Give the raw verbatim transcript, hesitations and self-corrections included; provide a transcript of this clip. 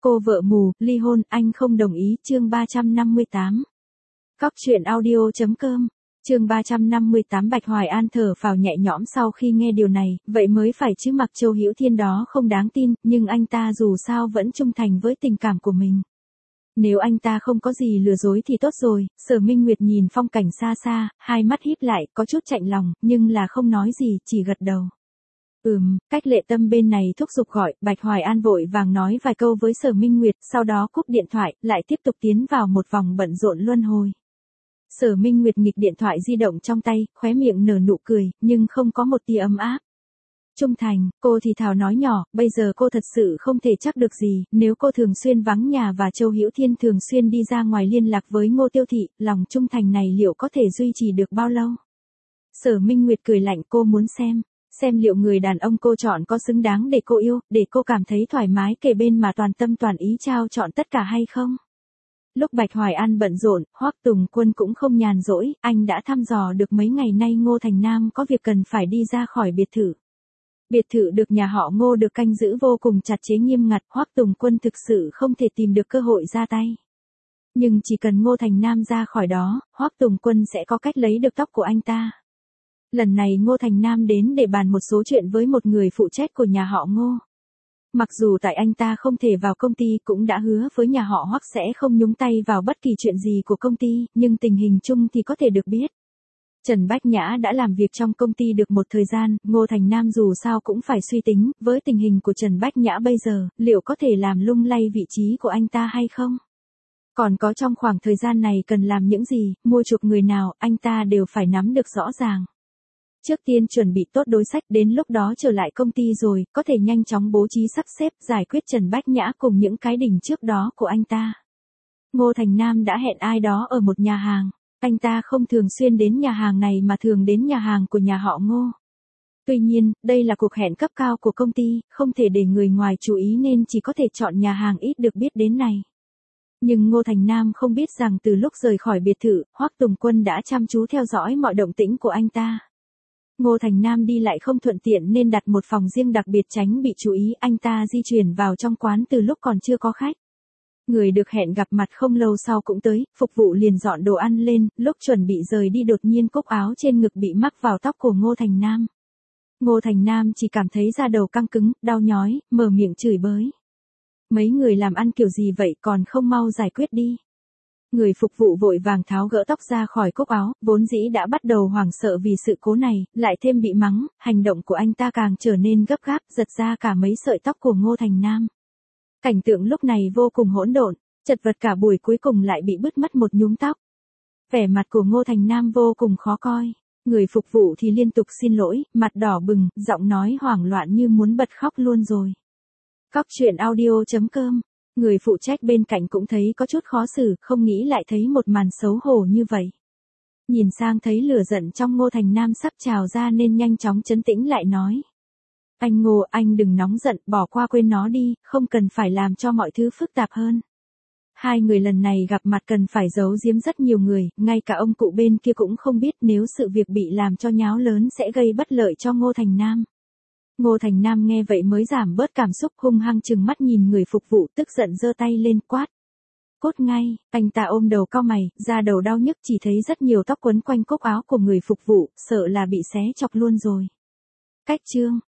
Cô vợ mù, ly hôn, anh không đồng ý, chương ba trăm năm mươi tám. Cóc truyện audio.com, chương ba trăm năm mươi tám. Bạch Hoài An thở phào nhẹ nhõm sau khi nghe điều này, vậy mới phải chứ, mặc Châu Hữu Thiên đó không đáng tin, nhưng anh ta dù sao vẫn trung thành với tình cảm của mình. Nếu anh ta không có gì lừa dối thì tốt rồi. Sở Minh Nguyệt nhìn phong cảnh xa xa, hai mắt híp lại, có chút chạnh lòng, nhưng là không nói gì, chỉ gật đầu. Ừm, cách Lệ Tâm bên này thúc giục gọi, Bạch Hoài An vội vàng nói vài câu với Sở Minh Nguyệt, sau đó cúp điện thoại, lại tiếp tục tiến vào một vòng bận rộn luân hồi. Sở Minh Nguyệt nghịch điện thoại di động trong tay, khóe miệng nở nụ cười, nhưng không có một tia ấm áp. Trung thành, cô thì thào nói nhỏ, bây giờ cô thật sự không thể chắc được gì, nếu cô thường xuyên vắng nhà và Châu Hữu Thiên thường xuyên đi ra ngoài liên lạc với Ngô Tiêu Thị, lòng trung thành này liệu có thể duy trì được bao lâu? Sở Minh Nguyệt cười lạnh, cô muốn xem, xem liệu người đàn ông cô chọn có xứng đáng để cô yêu, để cô cảm thấy thoải mái kề bên mà toàn tâm toàn ý trao chọn tất cả hay không? Lúc Bạch Hoài An bận rộn, Hoắc Tùng Quân cũng không nhàn rỗi, anh đã thăm dò được mấy ngày nay Ngô Thành Nam có việc cần phải đi ra khỏi biệt thự. Biệt thự được nhà họ Ngô được canh giữ vô cùng chặt chẽ nghiêm ngặt, Hoắc Tùng Quân thực sự không thể tìm được cơ hội ra tay. Nhưng chỉ cần Ngô Thành Nam ra khỏi đó, Hoắc Tùng Quân sẽ có cách lấy được tóc của anh ta. Lần này Ngô Thành Nam đến để bàn một số chuyện với một người phụ trách của nhà họ Ngô. Mặc dù tại anh ta không thể vào công ty, cũng đã hứa với nhà họ Hoắc sẽ không nhúng tay vào bất kỳ chuyện gì của công ty, nhưng tình hình chung thì có thể được biết. Trần Bách Nhã đã làm việc trong công ty được một thời gian, Ngô Thành Nam dù sao cũng phải suy tính, với tình hình của Trần Bách Nhã bây giờ, liệu có thể làm lung lay vị trí của anh ta hay không? Còn có trong khoảng thời gian này cần làm những gì, mua chuộc người nào, anh ta đều phải nắm được rõ ràng. Trước tiên chuẩn bị tốt đối sách, đến lúc đó trở lại công ty rồi, có thể nhanh chóng bố trí sắp xếp, giải quyết Trần Bách Nhã cùng những cái đỉnh trước đó của anh ta. Ngô Thành Nam đã hẹn ai đó ở một nhà hàng. Anh ta không thường xuyên đến nhà hàng này mà thường đến nhà hàng của nhà họ Ngô. Tuy nhiên, đây là cuộc hẹn cấp cao của công ty, không thể để người ngoài chú ý nên chỉ có thể chọn nhà hàng ít được biết đến này. Nhưng Ngô Thành Nam không biết rằng từ lúc rời khỏi biệt thự, Hoắc Tùng Quân đã chăm chú theo dõi mọi động tĩnh của anh ta. Ngô Thành Nam đi lại không thuận tiện nên đặt một phòng riêng đặc biệt tránh bị chú ý, anh ta di chuyển vào trong quán từ lúc còn chưa có khách. Người được hẹn gặp mặt không lâu sau cũng tới, phục vụ liền dọn đồ ăn lên, lúc chuẩn bị rời đi đột nhiên cúc áo trên ngực bị mắc vào tóc của Ngô Thành Nam. Ngô Thành Nam chỉ cảm thấy da đầu căng cứng, đau nhói, mở miệng chửi bới. Mấy người làm ăn kiểu gì vậy, còn không mau giải quyết đi. Người phục vụ vội vàng tháo gỡ tóc ra khỏi cúc áo, vốn dĩ đã bắt đầu hoảng sợ vì sự cố này, lại thêm bị mắng, hành động của anh ta càng trở nên gấp gáp, giật ra cả mấy sợi tóc của Ngô Thành Nam. Cảnh tượng lúc này vô cùng hỗn độn, chật vật cả buổi cuối cùng lại bị bứt mất một nhúm tóc. Vẻ mặt của Ngô Thành Nam vô cùng khó coi, người phục vụ thì liên tục xin lỗi, mặt đỏ bừng, giọng nói hoảng loạn như muốn bật khóc luôn rồi. Cóc truyện audio.com, người phụ trách bên cạnh cũng thấy có chút khó xử, không nghĩ lại thấy một màn xấu hổ như vậy. Nhìn sang thấy lửa giận trong Ngô Thành Nam sắp trào ra nên nhanh chóng trấn tĩnh lại nói. Anh Ngô, anh đừng nóng giận, bỏ qua quên nó đi, không cần phải làm cho mọi thứ phức tạp hơn. Hai người lần này gặp mặt cần phải giấu giếm rất nhiều người, ngay cả ông cụ bên kia cũng không biết, nếu sự việc bị làm cho nháo lớn sẽ gây bất lợi cho Ngô Thành Nam. Ngô Thành Nam nghe vậy mới giảm bớt cảm xúc, hung hăng trừng mắt nhìn người phục vụ, tức giận giơ tay lên quát. Cút ngay, anh ta ôm đầu cau mày, da đầu đau nhức, chỉ thấy rất nhiều tóc quấn quanh cúc áo của người phục vụ, sợ là bị xé chọc luôn rồi. Cách chương.